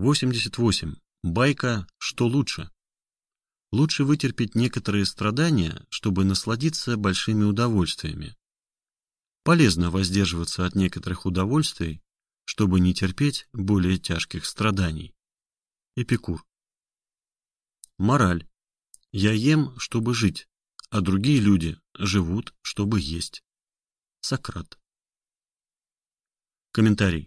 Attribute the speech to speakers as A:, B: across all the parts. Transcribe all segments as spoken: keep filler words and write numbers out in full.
A: восемьдесят восемь. Байка «Что лучше?». Лучше вытерпеть некоторые страдания, чтобы насладиться большими удовольствиями. Полезно воздерживаться от некоторых удовольствий, чтобы не терпеть более тяжких страданий. Эпикур. Мораль. Я ем, чтобы жить, а другие люди живут, чтобы есть. Сократ. Комментарий.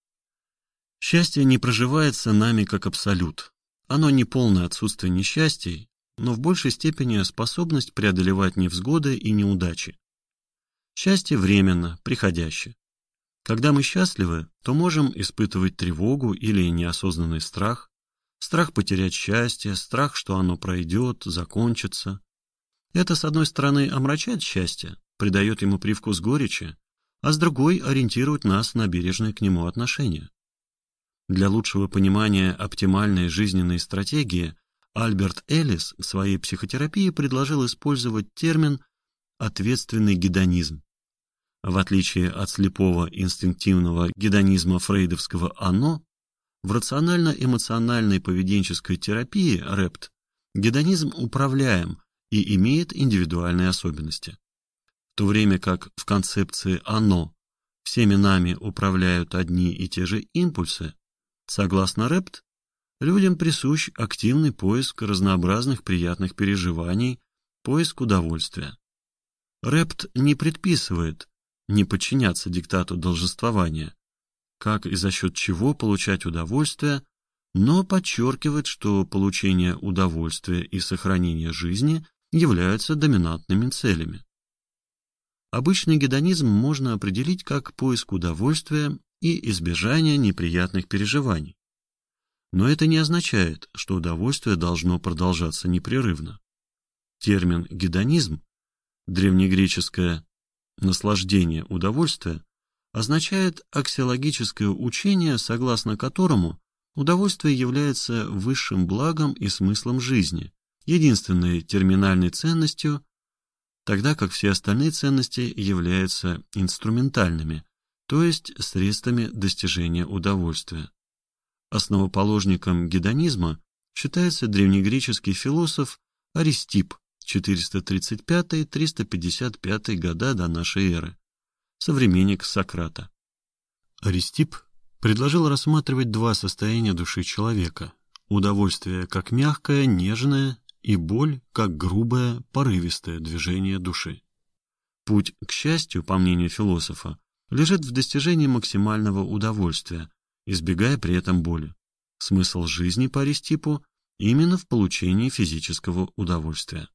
A: Счастье не проживается нами как абсолют. Оно не полное отсутствие несчастий, но в большей степени способность преодолевать невзгоды и неудачи. Счастье временно, приходяще. Когда мы счастливы, то можем испытывать тревогу или неосознанный страх, страх потерять счастье, страх, что оно пройдет, закончится. Это, с одной стороны, омрачает счастье, придает ему привкус горечи, а с другой ориентирует нас на бережное к нему отношение. Для лучшего понимания оптимальной жизненной стратегии Альберт Эллис в своей психотерапии предложил использовать термин «ответственный гедонизм». В отличие от слепого инстинктивного гедонизма фрейдовского «оно», в рационально-эмоциональной поведенческой терапии РЭПТ гедонизм управляем и имеет индивидуальные особенности. В то время как в концепции «оно» всеми нами управляют одни и те же импульсы, согласно РЭПТ, людям присущ активный поиск разнообразных приятных переживаний, поиск удовольствия. РЭПТ не предписывает не подчиняться диктату долженствования, как и за счет чего получать удовольствие, но подчеркивает, что получение удовольствия и сохранение жизни являются доминантными целями. Обычный гедонизм можно определить как поиск удовольствия и избежание неприятных переживаний. Но это не означает, что удовольствие должно продолжаться непрерывно. Термин «гедонизм», древнегреческое «наслаждение удовольствия», означает аксиологическое учение, согласно которому удовольствие является высшим благом и смыслом жизни, единственной терминальной ценностью, тогда как все остальные ценности являются инструментальными, то есть средствами достижения удовольствия. Основоположником гедонизма считается древнегреческий философ Аристипп четыреста тридцать пятый — триста пятьдесят пятый года до нашей эры, современник Сократа. Аристипп предложил рассматривать два состояния души человека: удовольствие как мягкое, нежное, и боль как грубое, порывистое движение души. Путь к счастью, по мнению философа, лежит в достижении максимального удовольствия, избегая при этом боли. Смысл жизни по Аристиппу именно в получении физического удовольствия.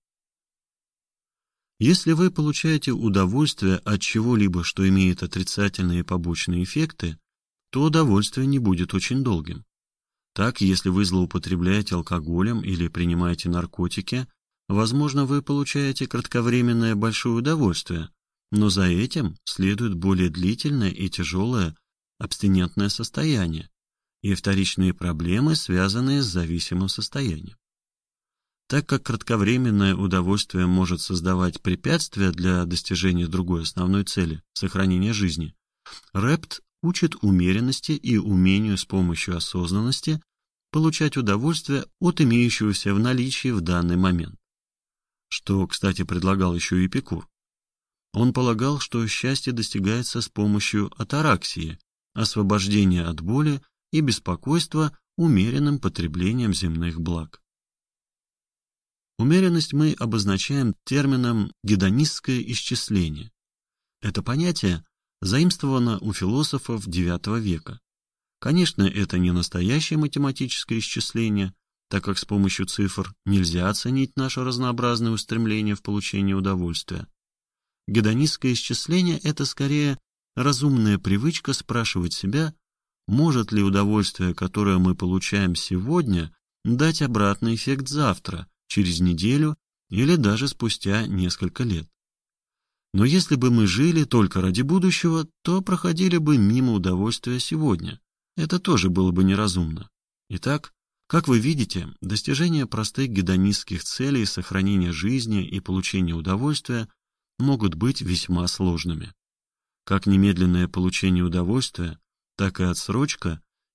A: Если вы получаете удовольствие от чего-либо, что имеет отрицательные побочные эффекты, то удовольствие не будет очень долгим. Так, если вы злоупотребляете алкоголем или принимаете наркотики, возможно, вы получаете кратковременное большое удовольствие, но за этим следует более длительное и тяжелое абстинентное состояние и вторичные проблемы, связанные с зависимым состоянием. Так как кратковременное удовольствие может создавать препятствия для достижения другой основной цели – сохранения жизни, РЭПТ учит умеренности и умению с помощью осознанности получать удовольствие от имеющегося в наличии в данный момент. Что, кстати, предлагал еще Эпикур. Он полагал, что счастье достигается с помощью атараксии, освобождения от боли и беспокойства умеренным потреблением земных благ. Умеренность мы обозначаем термином «гедонистское исчисление». Это понятие заимствовано у философов девятого века. Конечно, это не настоящее математическое исчисление, так как с помощью цифр нельзя оценить наше разнообразное устремление в получении удовольствия. Гедонистское исчисление – это скорее разумная привычка спрашивать себя, может ли удовольствие, которое мы получаем сегодня, дать обратный эффект завтра, через неделю или даже спустя несколько лет. Но если бы мы жили только ради будущего, то проходили бы мимо удовольствия сегодня. Это тоже было бы неразумно. Итак, как вы видите, достижение простых гедонистских целей сохранения жизни и получения удовольствия могут быть весьма сложными. Как немедленное получение удовольствия, так и отсрочка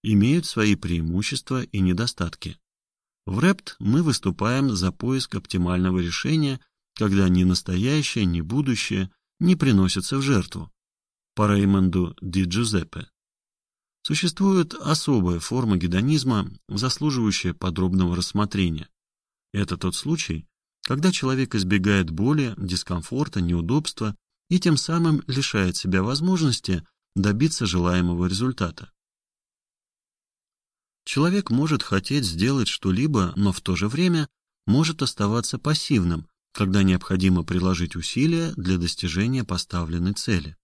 A: имеют свои преимущества и недостатки. В рэпт мы выступаем за поиск оптимального решения, когда ни настоящее, ни будущее не приносятся в жертву. По Реймонду ди Джузеппе. Существует особая форма гедонизма, заслуживающая подробного рассмотрения. Это тот случай, когда человек избегает боли, дискомфорта, неудобства и тем самым лишает себя возможности добиться желаемого результата. Человек может хотеть сделать что-либо, но в то же время может оставаться пассивным, когда необходимо приложить усилия для достижения поставленной цели.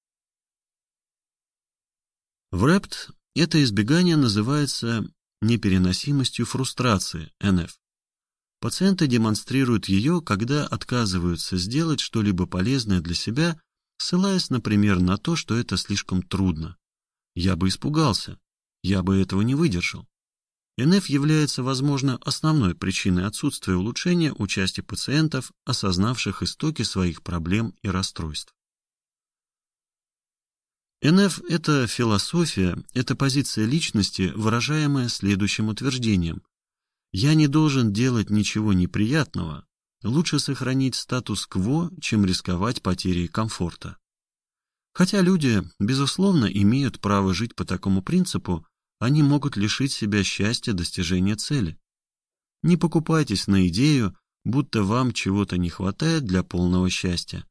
A: В рэпт это избегание называется непереносимостью фрустрации, эн эф. Пациенты демонстрируют ее, когда отказываются сделать что-либо полезное для себя, ссылаясь, например, на то, что это слишком трудно. Я бы испугался, я бы этого не выдержал. эн эф является, возможно, основной причиной отсутствия улучшения у части пациентов, осознавших истоки своих проблем и расстройств. эн эф – это философия, это позиция личности, выражаемая следующим утверждением. Я не должен делать ничего неприятного, лучше сохранить статус-кво, чем рисковать потерей комфорта. Хотя люди, безусловно, имеют право жить по такому принципу, они могут лишить себя счастья достижения цели. Не покупайтесь на идею, будто вам чего-то не хватает для полного счастья.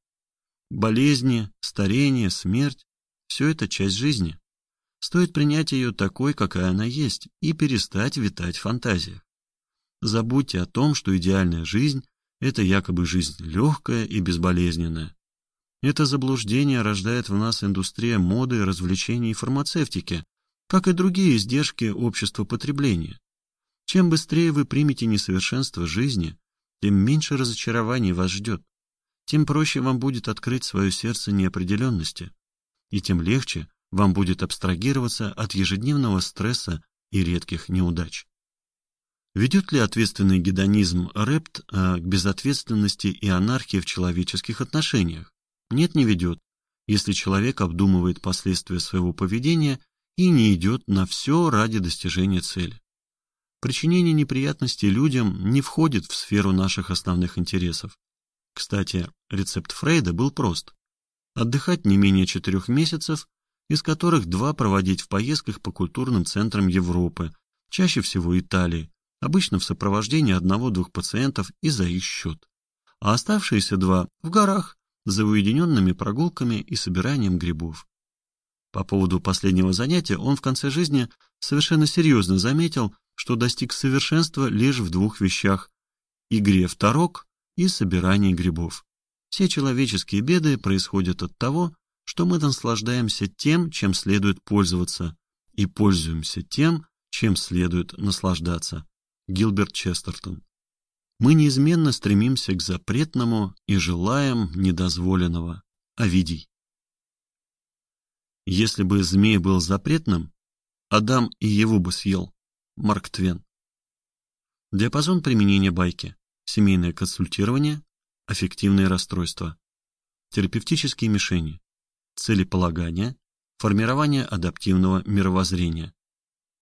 A: Болезни, старение, смерть – все это часть жизни. Стоит принять ее такой, какая она есть, и перестать витать в фантазиях. Забудьте о том, что идеальная жизнь – это якобы жизнь легкая и безболезненная. Это заблуждение рождает в нас индустрия моды, развлечений и фармацевтики, как и другие издержки общества потребления. Чем быстрее вы примете несовершенство жизни, тем меньше разочарований вас ждет, тем проще вам будет открыть свое сердце неопределенности, и тем легче вам будет абстрагироваться от ежедневного стресса и редких неудач. Ведет ли ответственный гедонизм рэпт а, к безответственности и анархии в человеческих отношениях? Нет, не ведет, если человек обдумывает последствия своего поведения и не идет на все ради достижения цели. Причинение неприятностей людям не входит в сферу наших основных интересов. Кстати, рецепт Фрейда был прост. Отдыхать не менее четырех месяцев, из которых два проводить в поездках по культурным центрам Европы, чаще всего Италии, обычно в сопровождении одного-двух пациентов и за их счет. А оставшиеся два в горах, за уединенными прогулками и собиранием грибов. По поводу последнего занятия он в конце жизни совершенно серьезно заметил, что достиг совершенства лишь в двух вещах – игре в тарок и собирании грибов. Все человеческие беды происходят от того, что мы наслаждаемся тем, чем следует пользоваться, и пользуемся тем, чем следует наслаждаться. Гилберт Честертон. Мы неизменно стремимся к запретному и желаем недозволенного. Овидий. Если бы змей был запретным, Адам и Еву бы съел. Марк Твен. Диапазон применения байки. Семейное консультирование, аффективные расстройства, терапевтические мишени, целеполагание, формирование адаптивного мировоззрения,